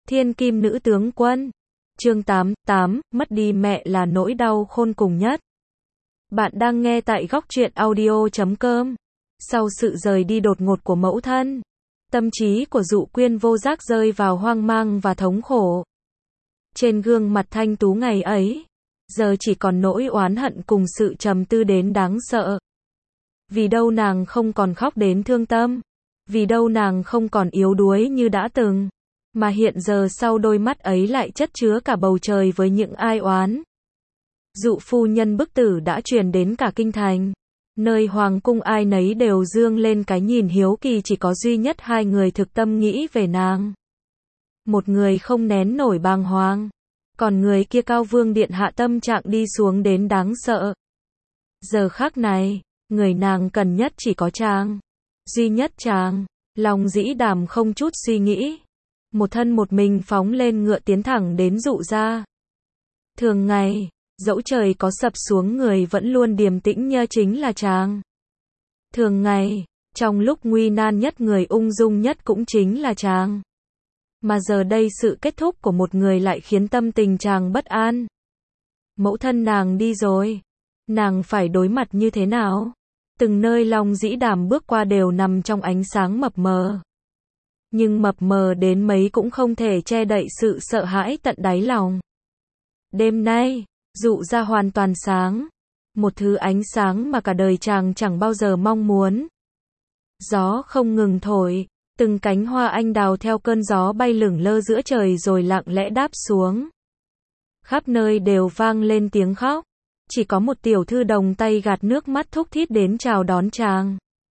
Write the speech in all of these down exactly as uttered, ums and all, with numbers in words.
Thiên kim nữ tướng quân. Chương tám, tám, mất đi mẹ là nỗi đau khôn cùng nhất. Bạn đang nghe tại góc truyện audio chấm com. Sau sự rời đi đột ngột của mẫu thân, tâm trí của Dụ Quyên vô giác rơi vào hoang mang và thống khổ. Trên gương mặt thanh tú ngày ấy, giờ chỉ còn nỗi oán hận cùng sự trầm tư đến đáng sợ. Vì đâu nàng không còn khóc đến thương tâm, vì đâu nàng không còn yếu đuối như đã từng, mà hiện giờ sau đôi mắt ấy lại chất chứa cả bầu trời với những ai oán. Dụ phu nhân bức tử đã truyền đến cả kinh thành, nơi hoàng cung ai nấy đều dương lên cái nhìn hiếu kỳ, chỉ có duy nhất hai người thực tâm nghĩ về nàng. Một người không nén nổi bàng hoàng, còn người kia Cao Vương điện hạ tâm trạng đi xuống đến đáng sợ. Giờ khắc này, người nàng cần nhất chỉ có chàng, duy nhất chàng. Lòng dĩ đàm không chút suy nghĩ, một thân một mình phóng lên ngựa tiến thẳng đến Dụ gia. Thường ngày, dẫu trời có sập xuống người vẫn luôn điềm tĩnh như chính là chàng. Thường ngày, trong lúc nguy nan nhất người ung dung nhất cũng chính là chàng. Mà giờ đây sự kết thúc của một người lại khiến tâm tình chàng bất an. Mẫu thân nàng đi rồi, nàng phải đối mặt như thế nào? Từng nơi lòng dĩ đàm bước qua đều nằm trong ánh sáng mập mờ. Nhưng mập mờ đến mấy cũng không thể che đậy sự sợ hãi tận đáy lòng. Đêm nay, Dụ gia hoàn toàn sáng. Một thứ ánh sáng mà cả đời chàng chẳng bao giờ mong muốn. Gió không ngừng thổi, từng cánh hoa anh đào theo cơn gió bay lửng lơ giữa trời rồi lặng lẽ đáp xuống. Khắp nơi đều vang lên tiếng khóc. Chỉ có một tiểu thư đồng tay gạt nước mắt thúc thít đến chào đón chàng.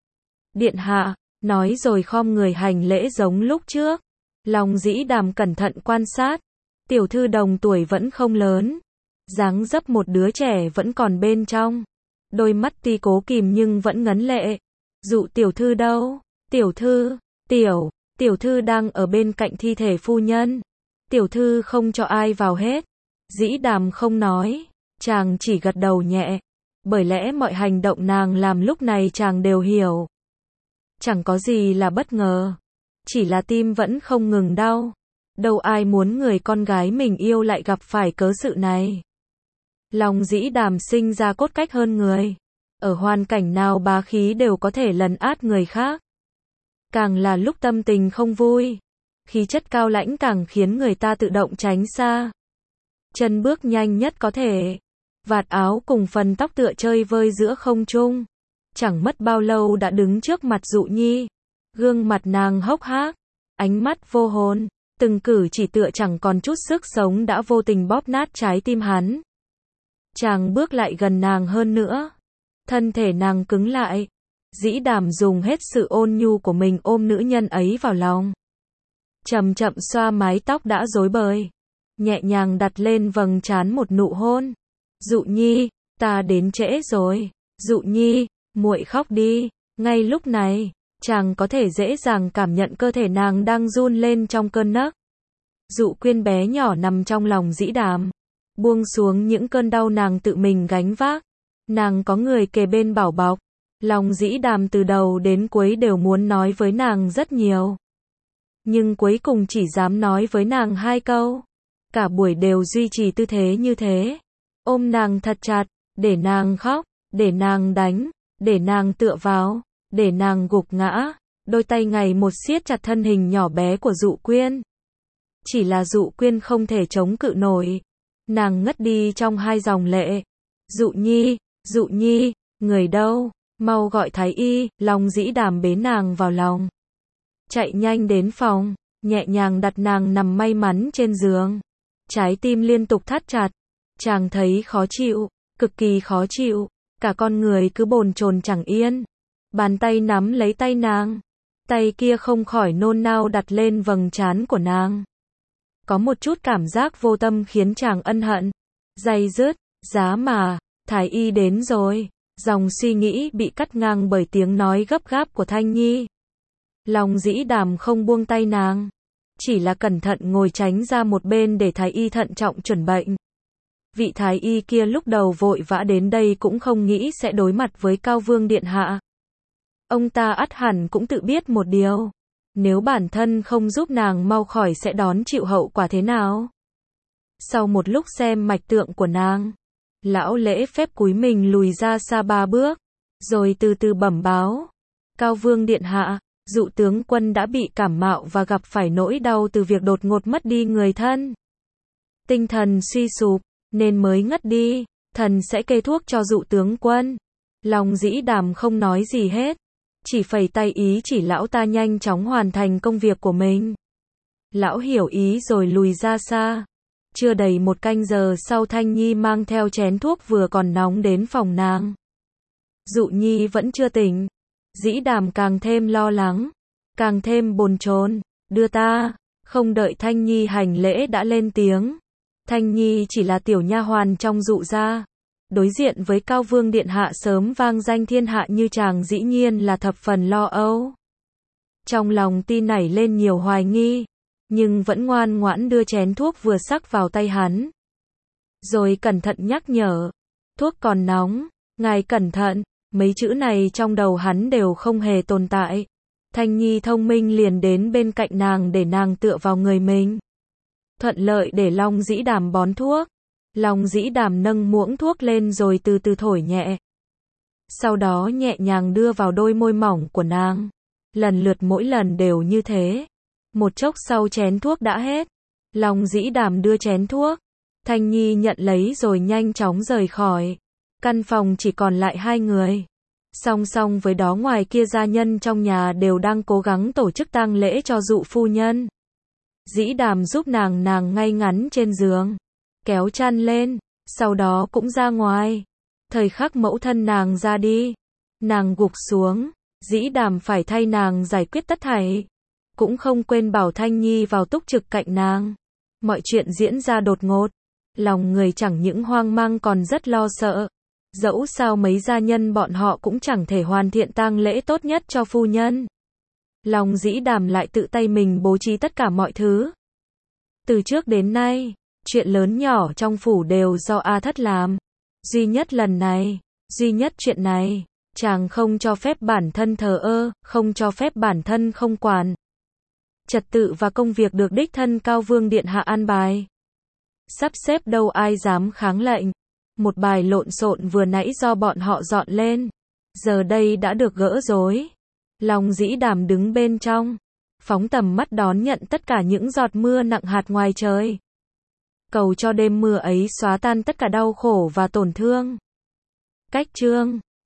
Điện hạ, nói rồi khom người hành lễ giống lúc trước. Lòng dĩ đàm cẩn thận quan sát. Tiểu thư đồng tuổi vẫn không lớn, dáng dấp một đứa trẻ vẫn còn bên trong. Đôi mắt tuy cố kìm nhưng vẫn ngấn lệ. Dụ tiểu thư đâu? Tiểu thư, tiểu, tiểu thư đang ở bên cạnh thi thể phu nhân. Tiểu thư không cho ai vào hết. Dĩ đàm không nói, chàng chỉ gật đầu nhẹ. Bởi lẽ mọi hành động nàng làm lúc này chàng đều hiểu. Chẳng có gì là bất ngờ, chỉ là tim vẫn không ngừng đau. Đâu ai muốn người con gái mình yêu lại gặp phải cớ sự này. Lòng dĩ đàm sinh ra cốt cách hơn người. Ở hoàn cảnh nào bá khí đều có thể lấn át người khác. Càng là lúc tâm tình không vui, khí chất cao lãnh càng khiến người ta tự động tránh xa. Chân bước nhanh nhất có thể, vạt áo cùng phần tóc tựa chơi vơi giữa không trung. Chẳng mất bao lâu đã đứng trước mặt Dụ Nhi. Gương mặt nàng hốc hác, ánh mắt vô hồn, từng cử chỉ tựa chẳng còn chút sức sống đã vô tình bóp nát trái tim hắn. Chàng bước lại gần nàng hơn nữa, thân thể nàng cứng lại. Dĩ đàm dùng hết sự ôn nhu của mình ôm nữ nhân ấy vào lòng. Chậm chậm xoa mái tóc đã rối bời, nhẹ nhàng đặt lên vầng trán một nụ hôn. Dụ Nhi, ta đến trễ rồi. Dụ Nhi, muội khóc đi. Ngay lúc này, chàng có thể dễ dàng cảm nhận cơ thể nàng đang run lên trong cơn nấc. Dụ Quyên bé nhỏ nằm trong lòng dĩ đàm, buông xuống những cơn đau nàng tự mình gánh vác. Nàng có người kề bên bảo bọc. Lòng dĩ đàm từ đầu đến cuối đều muốn nói với nàng rất nhiều, nhưng cuối cùng chỉ dám nói với nàng hai câu. Cả buổi đều duy trì tư thế như thế, ôm nàng thật chặt, để nàng khóc, để nàng đánh, để nàng tựa vào, để nàng gục ngã. Đôi tay ngày một siết chặt thân hình nhỏ bé của Dụ Quyên. Chỉ là Dụ Quyên không thể chống cự nổi, nàng ngất đi trong hai dòng lệ. Dụ Nhi, Dụ Nhi, người đâu? Mau gọi thái y. Lòng dĩ đàm bế nàng vào lòng, chạy nhanh đến phòng, nhẹ nhàng đặt nàng nằm may mắn trên giường. Trái tim liên tục thắt chặt, chàng thấy khó chịu, cực kỳ khó chịu, cả con người cứ bồn chồn chẳng yên. Bàn tay nắm lấy tay nàng, tay kia không khỏi nôn nao đặt lên vầng trán của nàng. Có một chút cảm giác vô tâm khiến chàng ân hận, day dứt. Giá mà, thái y đến rồi. Dòng suy nghĩ bị cắt ngang bởi tiếng nói gấp gáp của Thanh Nhi. Lòng dĩ đàm không buông tay nàng, chỉ là cẩn thận ngồi tránh ra một bên để thái y thận trọng chuẩn bệnh. Vị thái y kia lúc đầu vội vã đến đây cũng không nghĩ sẽ đối mặt với Cao Vương điện hạ. Ông ta ắt hẳn cũng tự biết một điều, Nếu bản thân không giúp nàng mau khỏi sẽ đón chịu hậu quả thế nào? Sau một lúc xem mạch tượng của nàng, lão lễ phép cúi mình lùi ra xa ba bước, rồi từ từ bẩm báo. Cao vương điện hạ, dụ tướng quân đã bị cảm mạo và gặp phải nỗi đau từ việc đột ngột mất đi người thân. Tinh thần suy sụp, nên mới ngất đi, thần sẽ kê thuốc cho dụ tướng quân. Long Dĩ Đàm không nói gì hết, chỉ phẩy tay ý chỉ lão ta nhanh chóng hoàn thành công việc của mình. Lão hiểu ý rồi lùi ra xa. Chưa đầy một canh giờ sau Thanh Nhi mang theo chén thuốc vừa còn nóng đến phòng nàng. Dụ Nhi vẫn chưa tỉnh. Dĩ Đàm càng thêm lo lắng, càng thêm bồn chồn. Đưa ta. Không đợi Thanh Nhi hành lễ đã lên tiếng. Thanh Nhi chỉ là tiểu nha hoàn trong dụ gia, đối diện với Cao vương điện hạ sớm vang danh thiên hạ như chàng dĩ nhiên là thập phần lo âu. Trong lòng tin nảy lên nhiều hoài nghi, nhưng vẫn ngoan ngoãn đưa chén thuốc vừa sắc vào tay hắn. Rồi cẩn thận nhắc nhở, thuốc còn nóng, ngài cẩn thận. Mấy chữ này trong đầu hắn đều không hề tồn tại. Thanh Nhi thông minh liền đến bên cạnh nàng để nàng tựa vào người mình. Thuận lợi để Long Dĩ Đàm bón thuốc. Long Dĩ Đàm nâng muỗng thuốc lên rồi từ từ thổi nhẹ. Sau đó nhẹ nhàng đưa vào đôi môi mỏng của nàng. Lần lượt mỗi lần đều như thế. Một chốc sau chén thuốc đã hết. Long Dĩ Đàm đưa chén thuốc. Thanh Nhi nhận lấy rồi nhanh chóng rời khỏi. Căn phòng chỉ còn lại hai người. Song song với đó ngoài kia gia nhân trong nhà đều đang cố gắng tổ chức tang lễ cho dụ phu nhân. Dĩ Đàm giúp nàng nàng ngay ngắn trên giường, kéo chăn lên, sau đó cũng ra ngoài. Thời khắc mẫu thân nàng ra đi, nàng gục xuống, Dĩ Đàm phải thay nàng giải quyết tất thảy. Cũng không quên bảo Thanh Nhi vào túc trực cạnh nàng. Mọi chuyện diễn ra đột ngột, lòng người chẳng những hoang mang còn rất lo sợ. Dẫu sao mấy gia nhân bọn họ cũng chẳng thể hoàn thiện tang lễ tốt nhất cho phu nhân. Long Dĩ Đàm lại tự tay mình bố trí tất cả mọi thứ. Từ trước đến nay, chuyện lớn nhỏ trong phủ đều do A Thất làm. Duy nhất lần này, duy nhất chuyện này, chàng không cho phép bản thân thờ ơ, không cho phép bản thân không quản. Trật tự và công việc được đích thân Cao vương điện hạ an bài. Sắp xếp đâu ai dám kháng lệnh. Một bài lộn xộn vừa nãy do bọn họ dọn lên, giờ đây đã được gỡ rối. Long Dĩ Đàm đứng bên trong, phóng tầm mắt đón nhận tất cả những giọt mưa nặng hạt ngoài trời. Cầu cho đêm mưa ấy xóa tan tất cả đau khổ và tổn thương. Cách chương